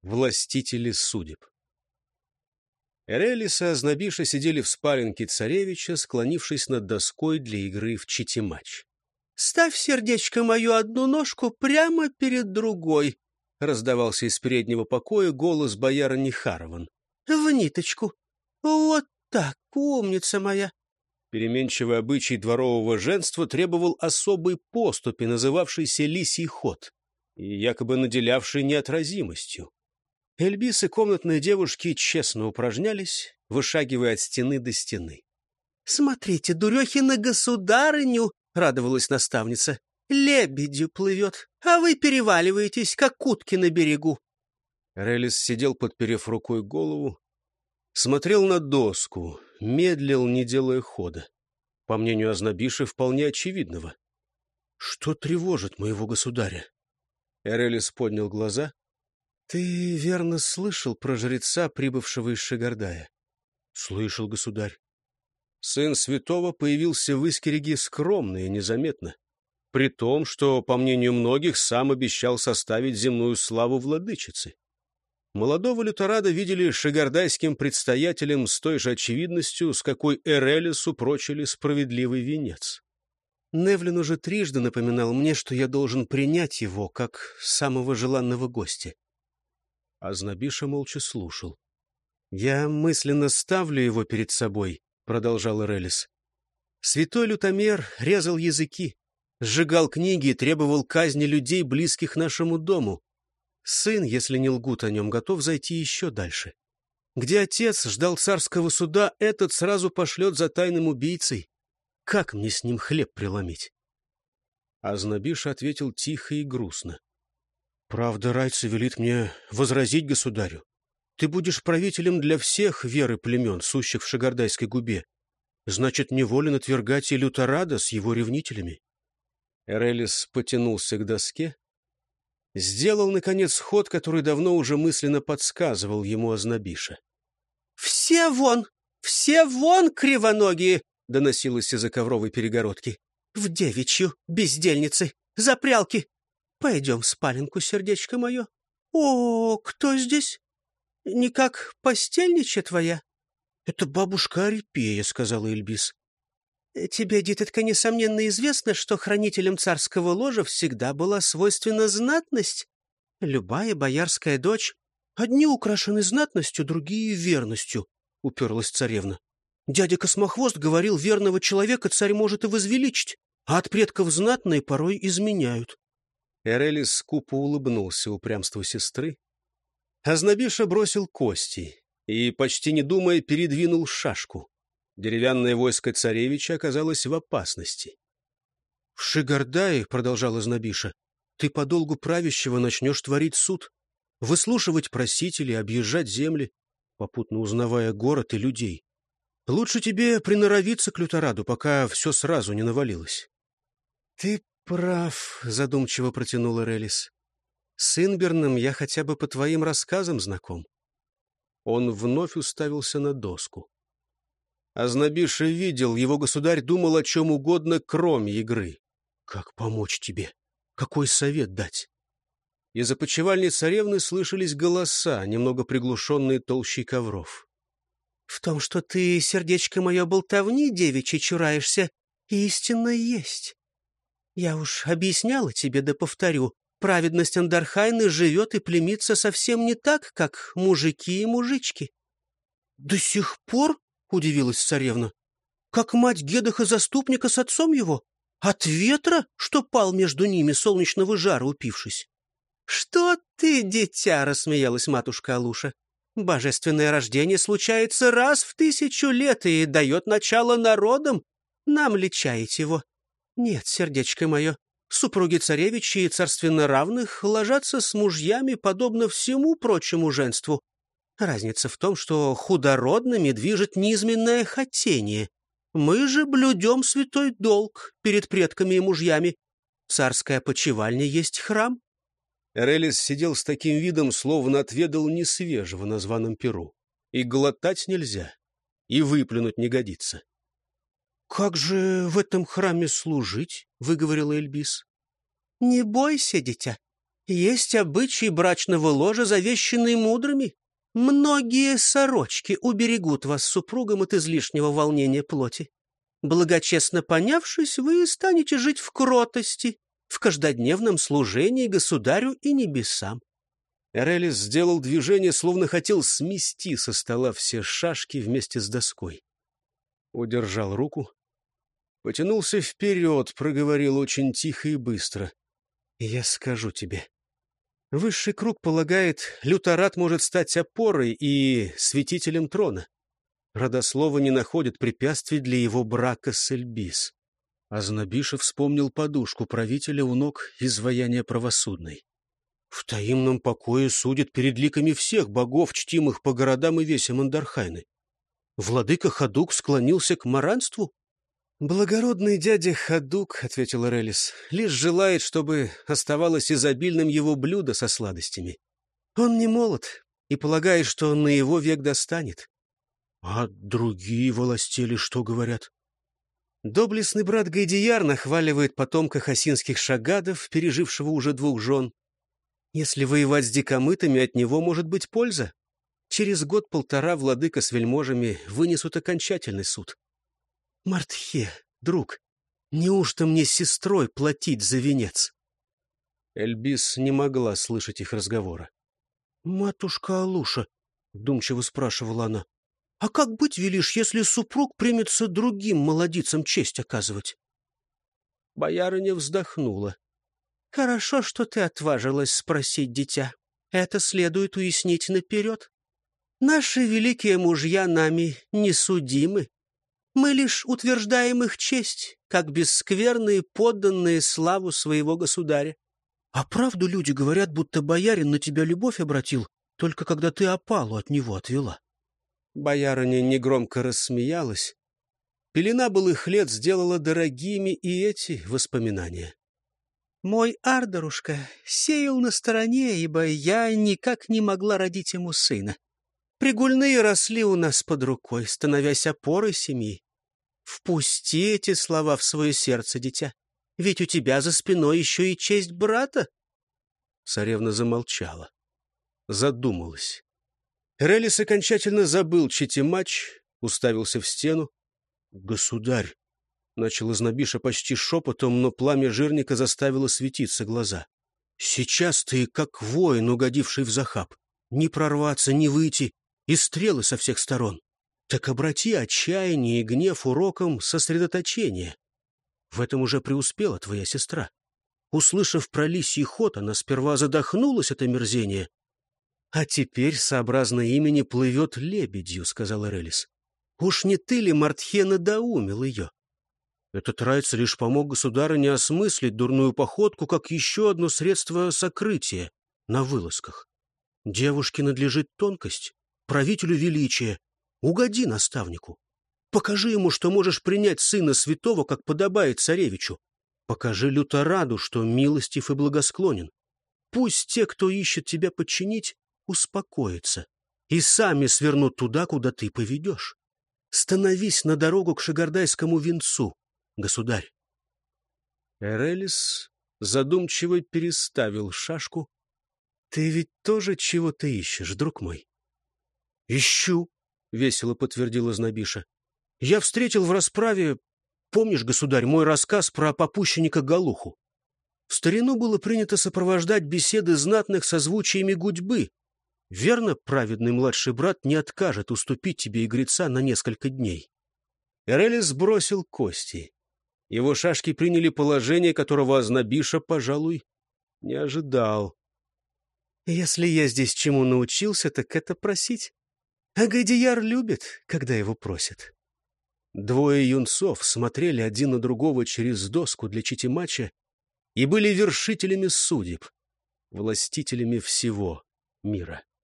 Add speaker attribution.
Speaker 1: властители судеб. Эрелис и Азнабиша сидели в спаленке царевича, склонившись над доской для игры в читимач. — Ставь, сердечко мое, одну ножку прямо перед другой, — раздавался из переднего покоя голос боярыни Харован. — В ниточку. Вот так, умница моя. Переменчивый обычай дворового женства требовал особой поступи, называвшейся лисий ход, и якобы наделявшей неотразимостью. Эльбис и комнатные девушки честно упражнялись, вышагивая от стены до стены. — Смотрите, дурехи на государыню! — радовалась наставница. — Лебедью плывет, а вы переваливаетесь, как утки на берегу. Релис сидел, подперев рукой голову, смотрел на доску, медлил, не делая хода. По мнению Азнабиши, вполне очевидного. — Что тревожит моего государя? Эрелис поднял глаза. — Ты верно слышал про жреца, прибывшего из Шигардая? — Слышал, государь. Сын святого появился в Искериге скромно и незаметно, при том, что, по мнению многих, сам обещал составить земную славу владычицы. Молодого Люторада видели шигардайским предстоятелем с той же очевидностью, с какой Эрелису прочили справедливый венец. Невлин уже трижды напоминал мне, что я должен принять его как самого желанного гостя. Азнабиша молча слушал. — Я мысленно ставлю его перед собой, — продолжал Эрелис. Святой Лютомер резал языки, сжигал книги и требовал казни людей, близких нашему дому. Сын, если не лгут о нем, готов зайти еще дальше. Где отец ждал царского суда, этот сразу пошлет за тайным убийцей. Как мне с ним хлеб преломить? Азнабиша ответил тихо и грустно. — Правда, Райца велит мне возразить государю. Ты будешь правителем для всех веры племен, сущих в Шигардайской губе. Значит, неволен отвергать и Люторада с его ревнителями. Эрелис потянулся к доске, сделал, наконец, ход, который давно уже мысленно подсказывал ему Азнабиша. — Все вон! Все вон, кривоногие! — доносилось из-за ковровой перегородки. — В девичью, бездельницы, запрялки! Пойдем в спаленку, сердечко мое. — О, кто здесь? Никак постельничья твоя? — Это бабушка Арипея, — сказала Эльбис. — Тебе, дитятка, несомненно известно, что хранителям царского ложа всегда была свойственна знатность. Любая боярская дочь... — Одни украшены знатностью, другие — верностью, — уперлась царевна. Дядя Космохвост говорил, верного человека царь может и возвеличить, а от предков знатные порой изменяют. Эрелис скупо улыбнулся упрямству сестры. Азнабиша бросил кости и, почти не думая, передвинул шашку. Деревянное войско царевича оказалось в опасности. — В Шигардае, — продолжал Азнабиша, — ты по долгу правящего начнешь творить суд, выслушивать просителей, объезжать земли, попутно узнавая город и людей. Лучше тебе приноровиться к Лютораду, пока все сразу не навалилось. — Ты прав, — задумчиво протянул Эрелис. — С Инберном я хотя бы по твоим рассказам знаком. Он вновь уставился на доску. Азнабиша видел, его государь думал о чем угодно, кроме игры. Как помочь тебе? Какой совет дать? Из опочивальни царевны слышались голоса, немного приглушенные толщей ковров. — В том, что ты, сердечко мое, болтовни девичьей чураешься, истинно есть. Я уж объясняла тебе, да повторю, праведность Андархайны живет и племится совсем не так, как мужики и мужички. — До сих пор? — удивилась царевна. — Как мать Гедаха-заступника с отцом его? От ветра, что пал между ними, солнечного жара упившись? — Что ты, дитя? — рассмеялась матушка Алуша. — Божественное рождение случается раз в 1000 лет и дает начало народам. Нам ли чаять его? Нет, сердечко мое, супруги царевичи и царственно равных ложатся с мужьями подобно всему прочему женству. Разница в том, что худородными движет низменное хотение. Мы же блюдем святой долг перед предками и мужьями. Царская почивальня есть храм. Эрелис сидел с таким видом, словно отведал несвежего на званом перу. И глотать нельзя, и выплюнуть не годится. — Как же в этом храме служить? — выговорила Эльбис. — Не бойся, дитя. Есть обычаи брачного ложа, завещанные мудрыми. Многие сорочки уберегут вас с супругом от излишнего волнения плоти. Благочестно понявшись, вы станете жить в кротости, в каждодневном служении государю и небесам. Эрелис сделал движение, словно хотел смести со стола все шашки вместе с доской. Удержал руку, потянулся вперед, проговорил очень тихо и быстро. «Я скажу тебе. Высший круг полагает, Люторат может стать опорой и святителем трона. Родословы не находят препятствий для его брака с Эльбис». Азнабиша вспомнил подушку правителя у ног изваяния правосудной. В таинном покое судят перед ликами всех богов, чтимых по городам и весям Андархайны. Владыка Хадук склонился к маранству? «Благородный дядя Хадук, — ответил Эрелис, — лишь желает, чтобы оставалось изобильным его блюдо со сладостями. Он не молод и полагает, что на его век достанет». «А другие властели что говорят?» Доблестный брат Гайдияр нахваливает потомка хасинских шагадов, пережившего уже 2 жен. Если воевать с дикомытами, от него может быть польза. Через 1-1.5 владыка с вельможами вынесут окончательный суд. Мартхе, друг, неужто мне с сестрой платить за венец? Эльбис не могла слышать их разговора. «Матушка Алуша», — вдумчиво спрашивала она, — «а как быть велишь, если супруг примется другим молодицам честь оказывать?» Боярыня вздохнула. «Хорошо, что ты отважилась спросить, дитя. Это следует уяснить наперед. Наши великие мужья нами не судимы. Мы лишь утверждаем их честь, как бесскверные подданные славу своего государя. А правду люди говорят, будто боярин на тебя любовь обратил, только когда ты опалу от него отвела?» Боярыня негромко рассмеялась. Пелена былых лет сделала дорогими и эти воспоминания. «Мой Ардарушка сеял на стороне, ибо я никак не могла родить ему сына. Пригульные росли у нас под рукой, становясь опорой семьи. Впусти эти слова в свое сердце, дитя, ведь у тебя за спиной еще и честь брата». Царевна замолчала, задумалась. Эрелис окончательно забыл читимач, уставился в стену. «Государь!» — начал Азнабиша почти шепотом, но пламя жирника заставило светиться глаза. «Сейчас ты как воин, угодивший в захап. Не прорваться, не выйти, и стрелы со всех сторон. Так обрати отчаяние и гнев уроком сосредоточения. В этом уже преуспела твоя сестра. Услышав про лисий ход, она сперва задохнулась от омерзения. А теперь, сообразно имени, плывет лебедью, — сказал Эрелис. Уж не ты ли, Мартхе, надоумил ее? Этот райц лишь помог государыне осмыслить дурную походку как еще одно средство сокрытия на вылазках. Девушке надлежит тонкость, правителю величие. Угоди наставнику. Покажи ему, что можешь принять сына святого, как подобает царевичу. Покажи Лютораду, что милостив и благосклонен. Пусть те, кто ищет тебя подчинить, успокоятся и сами свернут туда, куда ты поведешь. Становись на дорогу к шигардайскому венцу, государь. Эрелис задумчиво переставил шашку. — Ты ведь тоже чего-то ищешь, друг мой? — Ищу, — весело подтвердила Азнабиша. — Я встретил в расправе, помнишь, государь, мой рассказ про попущенника Галуху? В старину было принято сопровождать беседы знатных созвучиями гудьбы. Верно, праведный младший брат не откажет уступить тебе игреца на несколько дней. Эрелис бросил кости. Его шашки приняли положение, которого Азнабиша, пожалуй, не ожидал. Если я здесь чему научился, так это просить. А Гайдияр любит, когда его просят. Двое юнцов смотрели один на другого через доску для читимача и были вершителями судеб, властителями всего мира.